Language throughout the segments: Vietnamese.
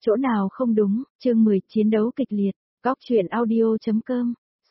Chỗ nào không đúng, chương 10 chiến đấu kịch liệt, góc truyện audio.com.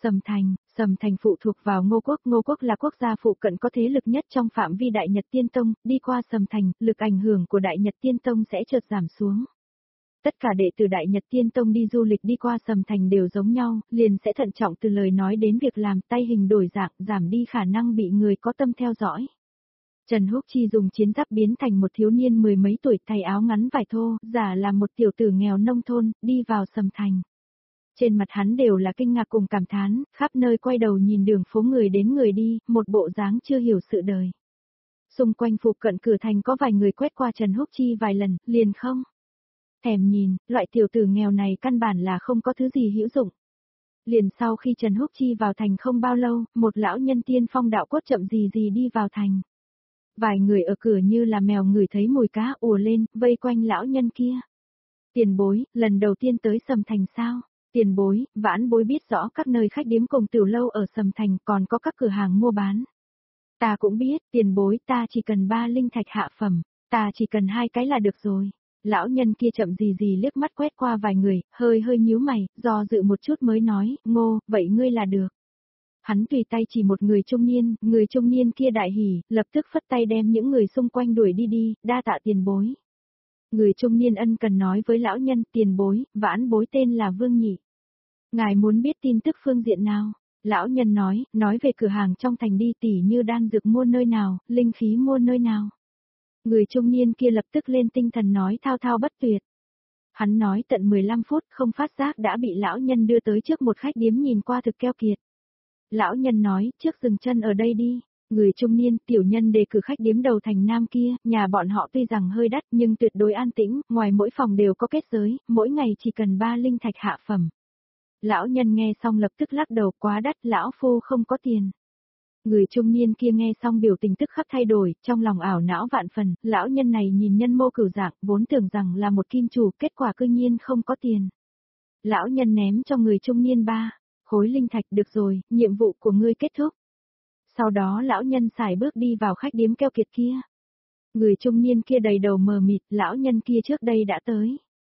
Sầm Thành phụ thuộc vào Ngô Quốc là quốc gia phụ cận có thế lực nhất trong phạm vi Đại Nhật Tiên Tông, đi qua Sầm Thành, lực ảnh hưởng của Đại Nhật Tiên Tông sẽ chợt giảm xuống. Tất cả đệ tử Đại Nhật Tiên Tông đi du lịch đi qua Sầm Thành đều giống nhau, liền sẽ thận trọng từ lời nói đến việc làm, tay hình đổi dạng, giảm đi khả năng bị người có tâm theo dõi. Trần Húc Chi dùng chiến giáp biến thành một thiếu niên mười mấy tuổi, thay áo ngắn vải thô, giả là một tiểu tử nghèo nông thôn, đi vào Sầm Thành. Trên mặt hắn đều là kinh ngạc cùng cảm thán, khắp nơi quay đầu nhìn đường phố người đến người đi, một bộ dáng chưa hiểu sự đời. Xung quanh phụ cận cửa thành có vài người quét qua Trần Húc Chi vài lần, liền không thèm nhìn, loại tiểu tử nghèo này căn bản là không có thứ gì hữu dụng. Liền sau khi Trần Húc Chi vào thành không bao lâu, một lão nhân tiên phong đạo cốt chậm gì đi vào thành. Vài người ở cửa như là mèo ngửi thấy mùi cá ùa lên, vây quanh lão nhân kia. Tiền bối, lần đầu tiên tới Sầm Thành sao? Tiền bối, vãn bối biết rõ các nơi khách điếm cùng tiểu lâu ở Sầm Thành còn có các cửa hàng mua bán. Ta cũng biết, tiền bối, ta chỉ cần 3 linh thạch hạ phẩm, ta chỉ cần 2 cái là được rồi. Lão nhân kia chậm gì liếc mắt quét qua vài người, hơi nhíu mày, do dự một chút mới nói, Ngô, vậy ngươi là được. Hắn tùy tay chỉ một người trung niên kia đại hỉ, lập tức phất tay đem những người xung quanh đuổi đi, đa tạ tiền bối. Người trung niên ân cần nói với lão nhân, tiền bối, vãn bối tên là Vương Nhị. Ngài muốn biết tin tức phương diện nào? Lão nhân nói về cửa hàng trong thành đi, tỉ như đan dược mua nơi nào, linh khí mua nơi nào. Người trung niên kia lập tức lên tinh thần nói thao bất tuyệt. Hắn nói tận 15 phút không phát giác đã bị lão nhân đưa tới trước một khách điếm nhìn qua thực keo kiệt. Lão nhân nói, trước dừng chân ở đây đi. Người trung niên, tiểu nhân đề cử khách điếm đầu thành nam kia, nhà bọn họ tuy rằng hơi đắt nhưng tuyệt đối an tĩnh, ngoài mỗi phòng đều có kết giới, mỗi ngày chỉ cần 3 linh thạch hạ phẩm. Lão nhân nghe xong lập tức lắc đầu, quá đắt, lão phu không có tiền. Người trung niên kia nghe xong biểu tình tức khắc thay đổi, trong lòng ảo não vạn phần, lão nhân này nhìn nhân mô cửu dạng, vốn tưởng rằng là một kim chủ, kết quả cư nhiên không có tiền. Lão nhân ném cho người trung niên 3 khối linh thạch, được rồi, nhiệm vụ của ngươi kết thúc. Sau đó lão nhân xài bước đi vào khách điếm keo kiệt kia. Người trung niên kia đầy đầu mờ mịt, lão nhân kia trước đây đã tới.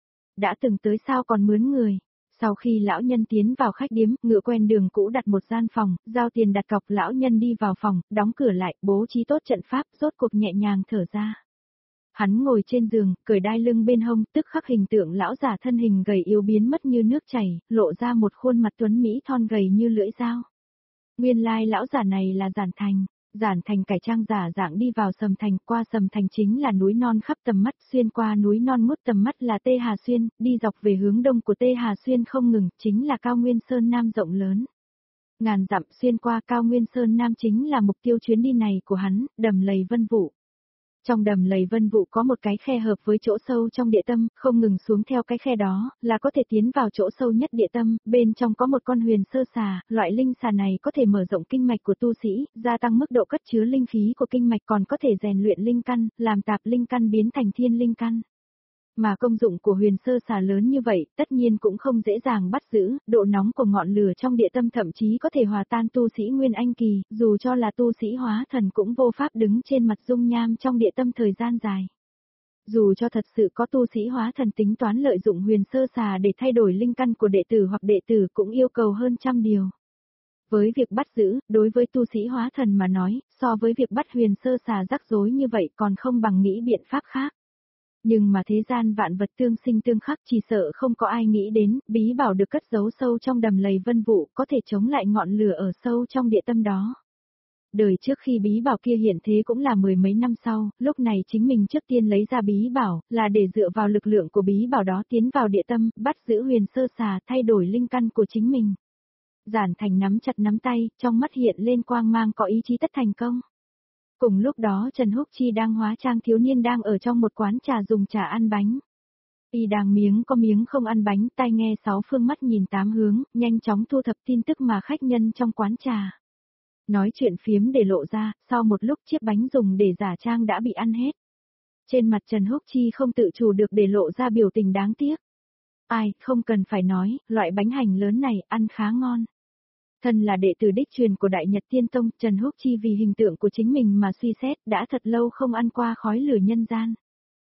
Đã từng tới sao còn mướn người. Sau khi lão nhân tiến vào khách điếm, ngựa quen đường cũ đặt một gian phòng, giao tiền đặt cọc, lão nhân đi vào phòng, đóng cửa lại, bố trí tốt trận pháp, rốt cuộc nhẹ nhàng thở ra. Hắn ngồi trên giường, cởi đai lưng bên hông, tức khắc hình tượng lão giả thân hình gầy yếu biến mất như nước chảy, lộ ra một khuôn mặt tuấn mỹ thon gầy như lưỡi dao. Nguyên lai lão giả này là Giản Thành cải trang giả dạng đi vào Sầm Thành, qua Sầm Thành chính là núi non khắp tầm mắt, xuyên qua núi non ngút tầm mắt là Tê Hà Xuyên, đi dọc về hướng đông của Tê Hà Xuyên không ngừng, chính là cao nguyên Sơn Nam rộng lớn. Ngàn dặm xuyên qua cao nguyên Sơn Nam chính là mục tiêu chuyến đi này của hắn, đầm lầy vân vụ. Trong đầm lầy vân vụ có một cái khe hợp với chỗ sâu trong địa tâm, không ngừng xuống theo cái khe đó, là có thể tiến vào chỗ sâu nhất địa tâm, bên trong có một con huyền sơ xà, loại linh xà này có thể mở rộng kinh mạch của tu sĩ, gia tăng mức độ cất chứa linh khí của kinh mạch, còn có thể rèn luyện linh căn, làm tạp linh căn biến thành thiên linh căn. Mà công dụng của huyền sơ xà lớn như vậy, tất nhiên cũng không dễ dàng bắt giữ, độ nóng của ngọn lửa trong địa tâm thậm chí có thể hòa tan tu sĩ Nguyên Anh kỳ, dù cho là tu sĩ hóa thần cũng vô pháp đứng trên mặt dung nham trong địa tâm thời gian dài. Dù cho thật sự có tu sĩ hóa thần tính toán lợi dụng huyền sơ xà để thay đổi linh căn của đệ tử hoặc đệ tử cũng yêu cầu hơn trăm điều. Với việc bắt giữ, đối với tu sĩ hóa thần mà nói, so với việc bắt huyền sơ xà rắc rối như vậy còn không bằng nghĩ biện pháp khác. Nhưng mà thế gian vạn vật tương sinh tương khắc, chỉ sợ không có ai nghĩ đến, bí bảo được cất giấu sâu trong đầm lầy vân vụ, có thể chống lại ngọn lửa ở sâu trong địa tâm đó. Đời trước khi bí bảo kia hiện thế cũng là 10 mấy năm sau, lúc này chính mình trước tiên lấy ra bí bảo, là để dựa vào lực lượng của bí bảo đó tiến vào địa tâm, bắt giữ huyền sơ xà, thay đổi linh căn của chính mình. Giản Thành nắm chặt nắm tay, trong mắt hiện lên quang mang, có ý chí tất thành công. Cùng lúc đó Trần Húc Chi đang hóa trang thiếu niên đang ở trong một quán trà dùng trà ăn bánh. Y đang miếng có miếng không ăn bánh, tai nghe 6 phương mắt nhìn 8 hướng, nhanh chóng thu thập tin tức mà khách nhân trong quán trà. Nói chuyện phiếm để lộ ra, sau một lúc chiếc bánh dùng để giả trang đã bị ăn hết. Trên mặt Trần Húc Chi không tự chủ được để lộ ra biểu tình đáng tiếc. Ai, không cần phải nói, loại bánh hành lớn này ăn khá ngon. Thân là đệ tử đích truyền của Đại Nhật Tiên Tông, Trần Húc Chi vì hình tượng của chính mình mà suy xét, đã thật lâu không ăn qua khói lửa nhân gian.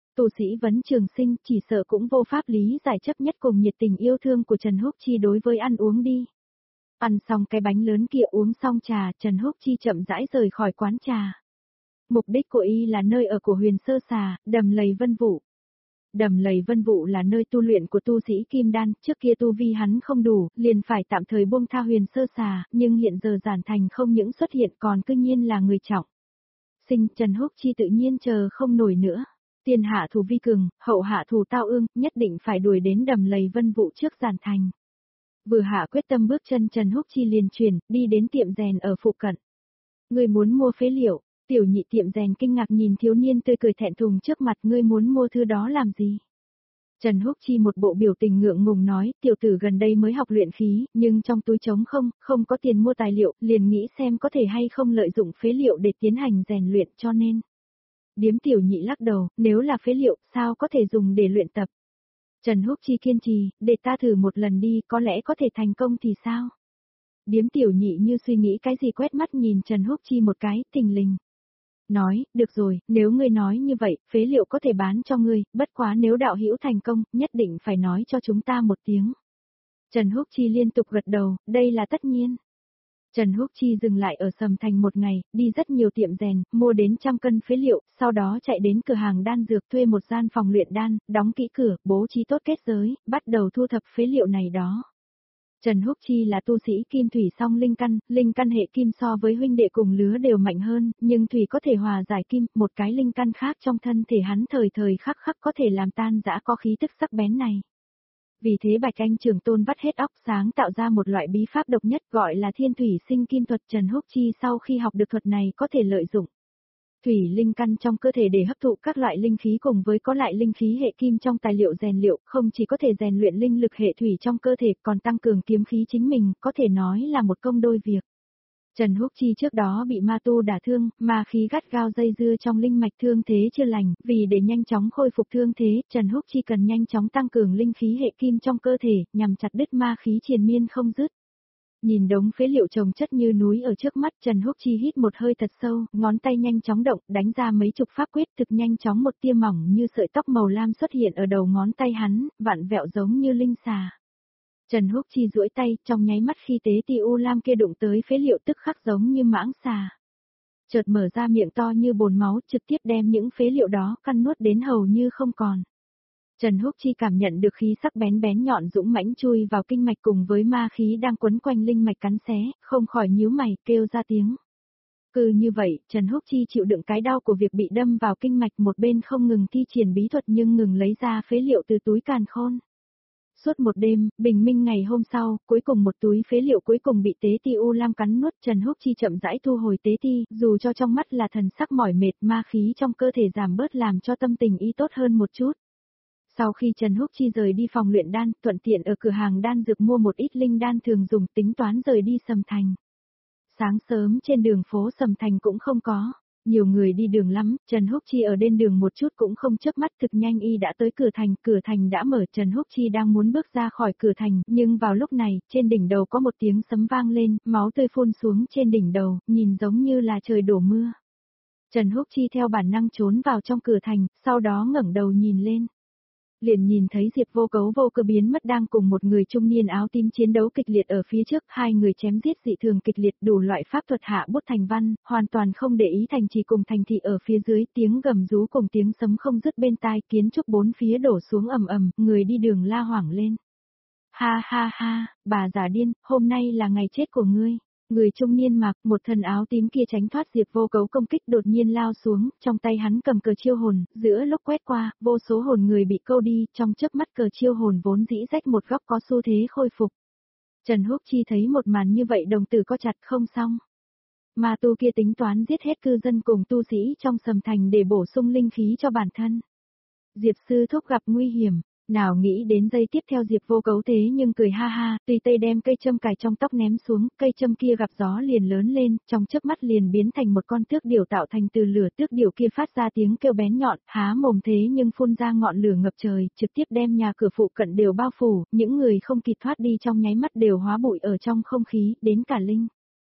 Tu sĩ vấn Trường Sinh chỉ sợ cũng vô pháp lý giải chấp nhất cùng nhiệt tình yêu thương của Trần Húc Chi đối với ăn uống đi. Ăn xong cái bánh lớn kia uống xong trà, Trần Húc Chi chậm rãi rời khỏi quán trà. Mục đích của y là nơi ở của Huyền Sơ Xà, Đầm Lầy Vân Vũ. Đầm Lầy Vân Vũ là nơi tu luyện của tu sĩ Kim Đan, trước kia tu vi hắn không đủ, liền phải tạm thời buông tha Huyền Sơ Xà, nhưng hiện giờ Giản Thành không những xuất hiện còn cư nhiên là người trọng. Sinh Trần Húc Chi tự nhiên chờ không nổi nữa. Tiền hạ thủ vi cường, hậu hạ thủ tao ương, nhất định phải đuổi đến Đầm Lầy Vân Vũ trước Giản Thành. Vừa hạ quyết tâm bước chân Trần Húc Chi liền chuyển, đi đến tiệm rèn ở phụ cận. Ngươi muốn mua phế liệu, tiểu nhị tiệm rèn kinh ngạc nhìn thiếu niên tươi cười thẹn thùng trước mặt, ngươi muốn mua thứ đó làm gì? Trần Húc Chi một bộ biểu tình ngượng ngùng nói, tiểu tử gần đây mới học luyện khí, nhưng trong túi trống không có tiền mua tài liệu, liền nghĩ xem có thể hay không lợi dụng phế liệu để tiến hành rèn luyện cho nên. Điếm tiểu nhị lắc đầu, nếu là phế liệu, sao có thể dùng để luyện tập? Trần Húc Chi kiên trì, để ta thử một lần đi, có lẽ có thể thành công thì sao? Điếm tiểu nhị như suy nghĩ cái gì quét mắt nhìn Trần Húc Chi một cái, thình lình. Nói, được rồi, nếu ngươi nói như vậy, phế liệu có thể bán cho ngươi, bất quá nếu đạo hữu thành công, nhất định phải nói cho chúng ta một tiếng. Trần Húc Chi liên tục gật đầu, đây là tất nhiên. Trần Húc Chi dừng lại ở Sầm Thành một ngày, đi rất nhiều tiệm rèn, mua đến 100 cân phế liệu, sau đó chạy đến cửa hàng đan dược thuê một gian phòng luyện đan, đóng kỹ cửa, bố trí tốt kết giới, bắt đầu thu thập phế liệu này đó. Trần Húc Chi là tu sĩ kim thủy song linh căn hệ kim so với huynh đệ cùng lứa đều mạnh hơn, nhưng thủy có thể hòa giải kim, một cái linh căn khác trong thân thể hắn thời thời khắc khắc có thể làm tan rã có khí tức sắc bén này. Vì thế Bạch Anh Trường Tôn vắt hết óc sáng tạo ra một loại bí pháp độc nhất gọi là Thiên Thủy Sinh Kim thuật. Trần Húc Chi sau khi học được thuật này có thể lợi dụng thủy linh căn trong cơ thể để hấp thụ các loại linh khí cùng với có lại linh khí hệ kim trong tài liệu rèn liệu, không chỉ có thể rèn luyện linh lực hệ thủy trong cơ thể, còn tăng cường kiếm khí chính mình, có thể nói là một công đôi việc. Trần Húc Chi trước đó bị ma tu đả thương, ma khí gắt gao dây dưa trong linh mạch, thương thế chưa lành, vì để nhanh chóng khôi phục thương thế, Trần Húc Chi cần nhanh chóng tăng cường linh khí hệ kim trong cơ thể, nhằm chặt đứt ma khí triền miên không dứt. Nhìn đống phế liệu chồng chất như núi ở trước mắt, Trần Húc Chi hít một hơi thật sâu, ngón tay nhanh chóng động, đánh ra mấy chục pháp quyết, thực nhanh chóng một tia mỏng như sợi tóc màu lam xuất hiện ở đầu ngón tay hắn, vặn vẹo giống như linh xà. Trần Húc Chi duỗi tay, trong nháy mắt khi tế ti u lam kia đụng tới phế liệu tức khắc giống như mãng xà. Chợt mở ra miệng to như bồn máu, trực tiếp đem những phế liệu đó căn nuốt đến hầu như không còn. Trần Húc Chi cảm nhận được khí sắc bén nhọn dũng mãnh chui vào kinh mạch cùng với ma khí đang quấn quanh linh mạch cắn xé, không khỏi nhíu mày, kêu ra tiếng. Cứ như vậy, Trần Húc Chi chịu đựng cái đau của việc bị đâm vào kinh mạch, một bên không ngừng thi triển bí thuật nhưng ngừng lấy ra phế liệu từ túi càn khôn. Suốt một đêm, bình minh ngày hôm sau, cuối cùng một túi phế liệu cuối cùng bị tế ti u lam cắn nuốt. Trần Húc Chi chậm rãi thu hồi tế ti, dù cho trong mắt là thần sắc mỏi mệt, ma khí trong cơ thể giảm bớt làm cho tâm tình y tốt hơn một chút. Sau khi Trần Húc Chi rời đi phòng luyện đan, thuận tiện ở cửa hàng đan dược mua một ít linh đan thường dùng, tính toán rời đi Sầm Thành. Sáng sớm trên đường phố Sầm Thành cũng không có nhiều người đi đường lắm, Trần Húc Chi ở bên đường một chút cũng không chớp mắt, thực nhanh y đã tới cửa thành đã mở. Trần Húc Chi đang muốn bước ra khỏi cửa thành, nhưng vào lúc này, trên đỉnh đầu có một tiếng sấm vang lên, máu tươi phun xuống trên đỉnh đầu, nhìn giống như là trời đổ mưa. Trần Húc Chi theo bản năng trốn vào trong cửa thành, sau đó ngẩng đầu nhìn lên. Liền nhìn thấy Diệp Vô Cấu vô cơ biến mất đang cùng một người trung niên áo tím chiến đấu kịch liệt ở phía trước, hai người chém giết dị thường kịch liệt, đủ loại pháp thuật hạ bút thành văn, hoàn toàn không để ý thành trì cùng thành thị ở phía dưới, tiếng gầm rú cùng tiếng sấm không dứt bên tai, kiến trúc bốn phía đổ xuống ầm ầm, người đi đường la hoảng lên. Ha ha ha, bà già điên, hôm nay là ngày chết của ngươi. Người trung niên mặc một thân áo tím kia tránh thoát Diệp Vô Cấu công kích, đột nhiên lao xuống, trong tay hắn cầm cờ chiêu hồn, giữa lúc quét qua, vô số hồn người bị câu đi, trong chớp mắt cờ chiêu hồn vốn dĩ rách một góc có xu thế khôi phục. Trần Húc Chi thấy một màn như vậy đồng tử co chặt, không xong. Ma tu kia tính toán giết hết cư dân cùng tu sĩ trong Sầm Thành để bổ sung linh khí cho bản thân. Diệp sư thúc gặp nguy hiểm. Nào nghĩ đến giây tiếp theo Diệp Vô Cấu thế nhưng cười ha ha, tùy tay đem cây châm cài trong tóc ném xuống, cây châm kia gặp gió liền lớn lên, trong chớp mắt liền biến thành một con tước điểu tạo thành từ lửa. Tước điểu kia phát ra tiếng kêu bén nhọn, há mồm thế nhưng phun ra ngọn lửa ngập trời, trực tiếp đem nhà cửa phụ cận đều bao phủ, những người không kịp thoát đi trong nháy mắt đều hóa bụi ở trong không khí, đến cả linh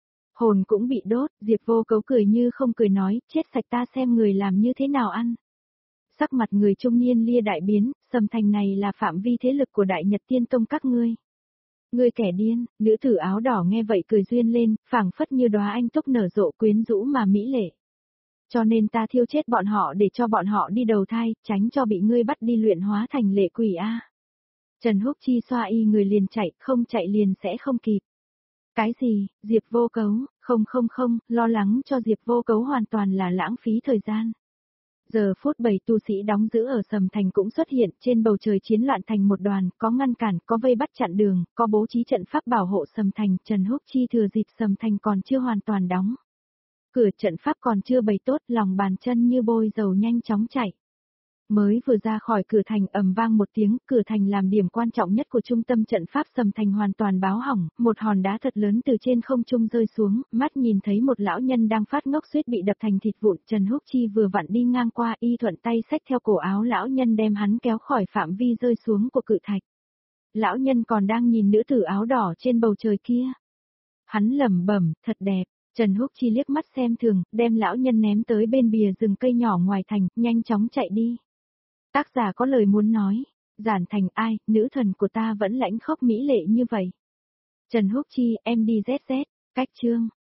hồn cũng bị đốt. Diệp Vô Cấu cười như không cười nói, chết sạch ta xem người làm như thế nào ăn. Sắc mặt người trung niên lia đại biến, Sầm Thành này là phạm vi thế lực của Đại Nhật Tiên Tông các ngươi. Ngươi kẻ điên, nữ tử áo đỏ nghe vậy cười duyên lên, phảng phất như đóa anh túc nở rộ quyến rũ mà mỹ lệ. Cho nên ta thiêu chết bọn họ để cho bọn họ đi đầu thai, tránh cho bị ngươi bắt đi luyện hóa thành lệ quỷ a. Trần Húc Chi xoa y người liền chạy, không chạy liền sẽ không kịp. Cái gì, Diệp Vô Cấu, không, lo lắng cho Diệp Vô Cấu hoàn toàn là lãng phí thời gian. Giờ phút 7 tu sĩ đóng giữ ở Sầm Thành cũng xuất hiện, trên bầu trời chiến loạn thành một đoàn, có ngăn cản, có vây bắt chặn đường, có bố trí trận pháp bảo hộ Sầm Thành, Trần Húc Chi thừa dịp Sầm Thành còn chưa hoàn toàn đóng. Cửa trận pháp còn chưa bày tốt, lòng bàn chân như bôi dầu nhanh chóng chạy. Mới vừa ra khỏi cửa thành ầm vang một tiếng, cửa thành làm điểm quan trọng nhất của trung tâm trận pháp Sầm Thành hoàn toàn báo hỏng, một hòn đá thật lớn từ trên không trung rơi xuống, mắt nhìn thấy một lão nhân đang phát ngốc suýt bị đập thành thịt vụn, Trần Húc Chi vừa vặn đi ngang qua y thuận tay xách theo cổ áo lão nhân đem hắn kéo khỏi phạm vi rơi xuống của cự thạch. Lão nhân còn đang nhìn nữ tử áo đỏ trên bầu trời kia. Hắn lẩm bẩm, thật đẹp. Trần Húc Chi liếc mắt xem thường, đem lão nhân ném tới bên bìa rừng cây nhỏ ngoài thành, nhanh chóng chạy đi. Tác giả có lời muốn nói, giản thành ai, nữ thần của ta vẫn lãnh khốc mỹ lệ như vậy. Trần Húc Chi, em đi ZZ, cách chương.